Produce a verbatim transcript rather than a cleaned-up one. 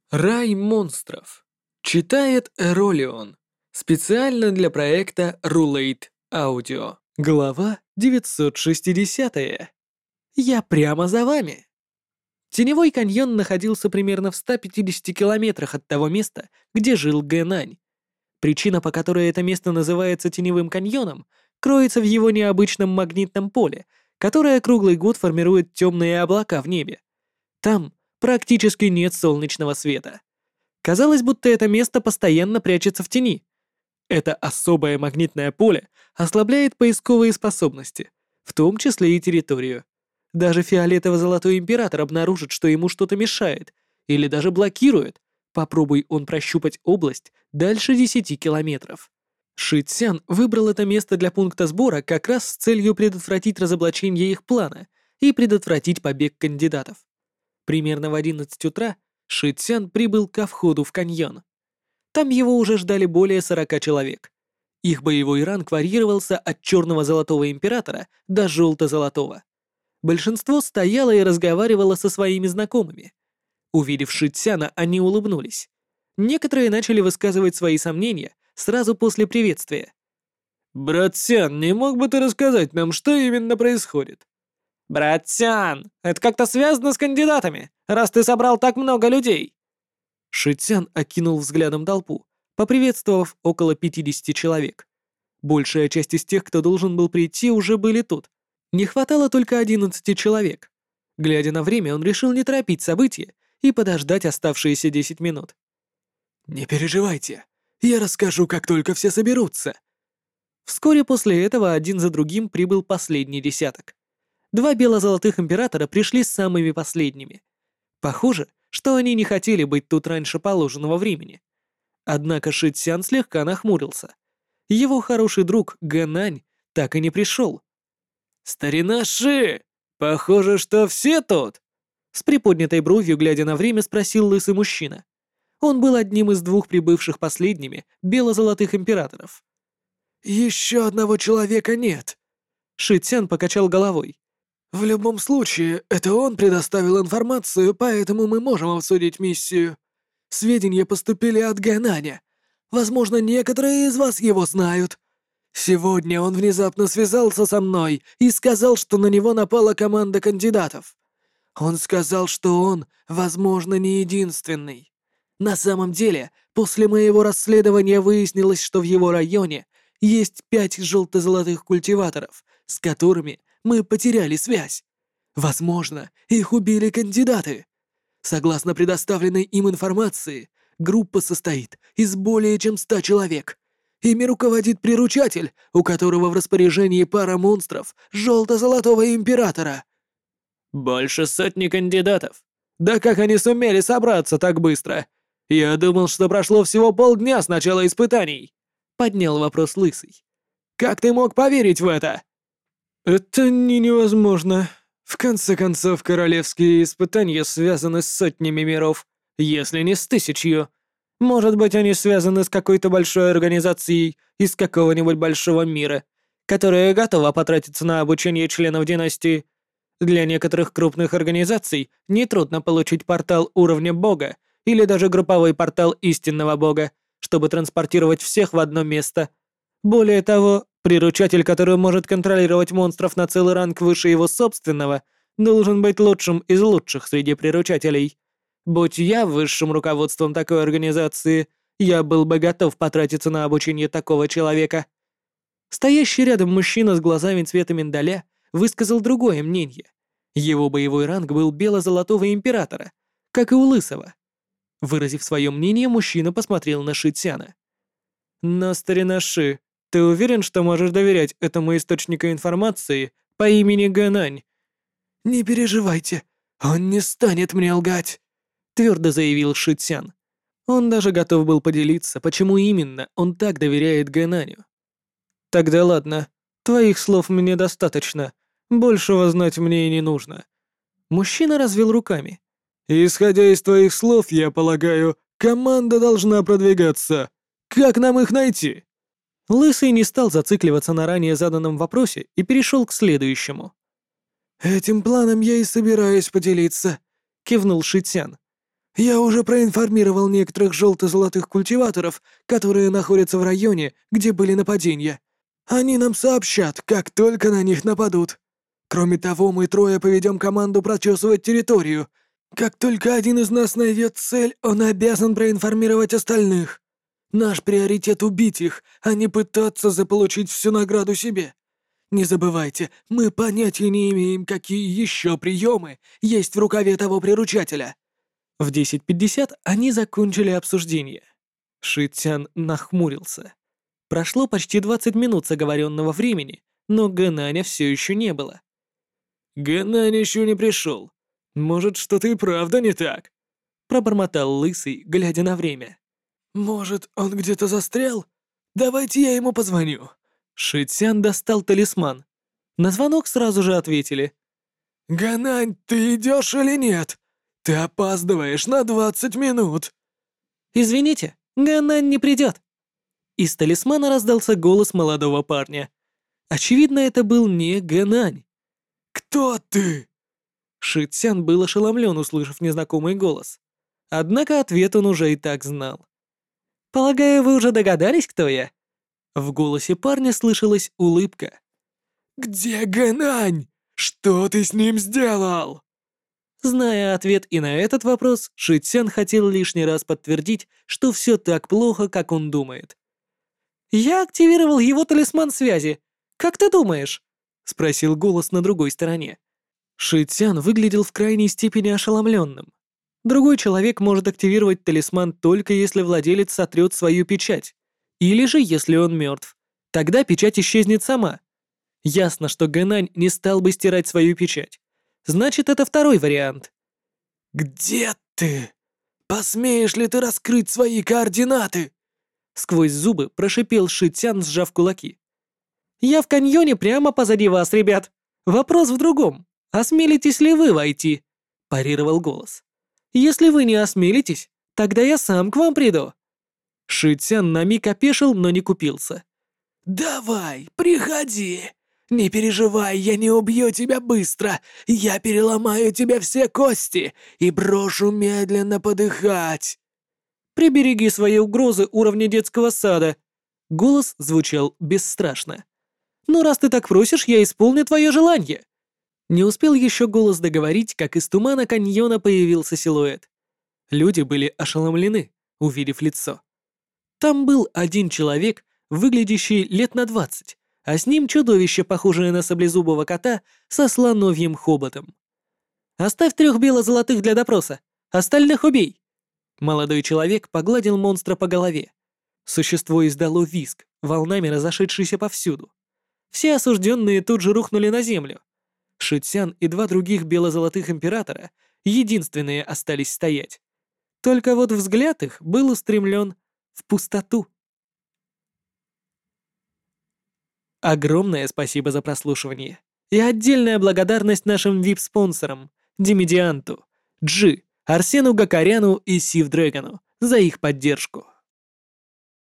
Рай монстров. Читает Эролион. Специально для проекта Рулейт Аудио. Глава девятьсот шестьдесят. Я прямо за вами. Теневой каньон находился примерно в ста пятидесяти километрах от того места, где жил Гэнань. Причина, по которой это место называется Теневым каньоном, кроется в его необычном магнитном поле, которое круглый год формирует темные облака в небе. Там практически нет солнечного света. Казалось, будто это место постоянно прячется в тени. Это особое магнитное поле ослабляет поисковые способности, в том числе и территорию. Даже фиолетово-золотой император обнаружит, что ему что-то мешает, или даже блокирует. Попробуй он прощупать область дальше десяти километров. Ши Цян выбрал это место для пункта сбора как раз с целью предотвратить разоблачение их плана и предотвратить побег кандидатов. Примерно в одиннадцать утра Ши Цян прибыл ко входу в каньон. Там его уже ждали более сорока человек. Их боевой ранг варьировался от черного золотого императора до желто-золотого. Большинство стояло и разговаривало со своими знакомыми. Увидев Ши Цяна, они улыбнулись. Некоторые начали высказывать свои сомнения сразу после приветствия. «Брат Цян, не мог бы ты рассказать нам, что именно происходит?» «Братян, это как-то связано с кандидатами, раз ты собрал так много людей!» Ши Цян окинул взглядом толпу, поприветствовав около пятидесяти человек. Большая часть из тех, кто должен был прийти, уже были тут. Не хватало только одиннадцати человек. Глядя на время, он решил не торопить события и подождать оставшиеся десять минут. «Не переживайте, я расскажу, как только все соберутся». Вскоре после этого один за другим прибыл последний десяток. Два бело-золотых императора пришли самыми последними. Похоже, что они не хотели быть тут раньше положенного времени. Однако Ши Цян слегка нахмурился. Его хороший друг Гэнань так и не пришел. «Старина Ши, похоже, что все тут?» С приподнятой бровью, глядя на время, спросил лысый мужчина. Он был одним из двух прибывших последними бело-золотых императоров. «Еще одного человека нет», — Ши Цян покачал головой. «В любом случае, это он предоставил информацию, поэтому мы можем обсудить миссию. Сведения поступили от Гэнаня. Возможно, некоторые из вас его знают. Сегодня он внезапно связался со мной и сказал, что на него напала команда кандидатов. Он сказал, что он, возможно, не единственный. На самом деле, после моего расследования выяснилось, что в его районе есть пять желто-золотых культиваторов, с которыми мы потеряли связь. Возможно, их убили кандидаты. Согласно предоставленной им информации, группа состоит из более чем ста человек. Ими руководит приручатель, у которого в распоряжении пара монстров желто-золотого императора. Больше сотни кандидатов. Да как они сумели собраться так быстро? Я думал, что прошло всего полдня с начала испытаний. Поднял вопрос Лысый. Как ты мог поверить в это? Это не невозможно. В конце концов, королевские испытания связаны с сотнями миров, если не с тысячью. Может быть, они связаны с какой-то большой организацией из какого-нибудь большого мира, которая готова потратиться на обучение членов династии. Для некоторых крупных организаций нетрудно получить портал уровня бога или даже групповой портал истинного бога, чтобы транспортировать всех в одно место. Более того, приручатель, который может контролировать монстров на целый ранг выше его собственного, должен быть лучшим из лучших среди приручателей. Будь я высшим руководством такой организации, я был бы готов потратиться на обучение такого человека. Стоящий рядом мужчина с глазами цвета миндаля высказал другое мнение. Его боевой ранг был бело-золотого императора, как и у Лысого. Выразив свое мнение, мужчина посмотрел на Ши Цяна. «Но, старина Ши, ты уверен, что можешь доверять этому источнику информации по имени Гэнань?» «Не переживайте, он не станет мне лгать», — твердо заявил Ши Цян. Он даже готов был поделиться, почему именно он так доверяет Гэнаню. «Тогда ладно, твоих слов мне достаточно, большего знать мне и не нужно». Мужчина развел руками. «Исходя из твоих слов, я полагаю, команда должна продвигаться. Как нам их найти?» Лысый не стал зацикливаться на ранее заданном вопросе и перешел к следующему. «Этим планом я и собираюсь поделиться», — кивнул Ши Цян. Я уже проинформировал некоторых желто-золотых культиваторов, которые находятся в районе, где были нападения. Они нам сообщат, как только на них нападут. Кроме того, мы трое поведем команду прочесывать территорию. Как только один из нас найдет цель, он обязан проинформировать остальных. Наш приоритет — убить их, а не пытаться заполучить всю награду себе. Не забывайте, мы понятия не имеем, какие еще приемы есть в рукаве того приручателя. В десять пятьдесят они закончили обсуждение. Ши Цян нахмурился. Прошло почти двадцать минут с оговоренного времени, но Гэнаня все еще не было. «Гэнань еще не пришел. Может, что-то и правда не так?» Пробормотал Лысый, глядя на время. «Может, он где-то застрял? Давайте я ему позвоню». Ши Цян достал талисман. На звонок сразу же ответили. «Гэнань, ты идешь или нет? Ты опаздываешь на двадцать минут». «Извините, Гэнань не придет». Из талисмана раздался голос молодого парня. Очевидно, это был не Гэнань. «Кто ты?» Ши Цян был ошеломлен, услышав незнакомый голос. Однако ответ он уже и так знал. «Полагаю, вы уже догадались, кто я?» В голосе парня слышалась улыбка. «Где Гэнань? Что ты с ним сделал?» Зная ответ и на этот вопрос, Ши Цян хотел лишний раз подтвердить, что все так плохо, как он думает. «Я активировал его талисман связи. Как ты думаешь?» — спросил голос на другой стороне. Ши Цян выглядел в крайней степени ошеломленным. Другой человек может активировать талисман только если владелец сотрет свою печать, или же если он мертв. Тогда печать исчезнет сама. Ясно, что Гэнань не стал бы стирать свою печать. Значит, это второй вариант. «Где ты? Посмеешь ли ты раскрыть свои координаты?» Сквозь зубы прошипел Ши Цян, сжав кулаки. «Я в каньоне прямо позади вас, ребят. Вопрос в другом. Осмелитесь ли вы войти?» — парировал голос. «Если вы не осмелитесь, тогда я сам к вам приду». Ши Цян на миг опешил, но не купился. «Давай, приходи. Не переживай, я не убью тебя быстро. Я переломаю тебе все кости и брошу медленно подыхать». «Прибереги свои угрозы уровня детского сада». Голос звучал бесстрашно. «Ну, раз ты так просишь, я исполню твое желание». Не успел еще голос договорить, как из тумана каньона появился силуэт. Люди были ошеломлены, увидев лицо. Там был один человек, выглядящий лет на двадцать, а с ним чудовище, похожее на саблезубого кота со слоновьим хоботом. «Оставь трех бело-золотых для допроса, остальных убей!» Молодой человек погладил монстра по голове. Существо издало визг, волнами разошедшийся повсюду. Все осужденные тут же рухнули на землю. Ши Цян и два других бело-золотых императора единственные остались стоять. Только вот взгляд их был устремлен в пустоту. Огромное спасибо за прослушивание. И отдельная благодарность нашим ви ай пи-спонсорам Димедианту, Джи, Арсену Гакаряну и Сив Дрэгону за их поддержку.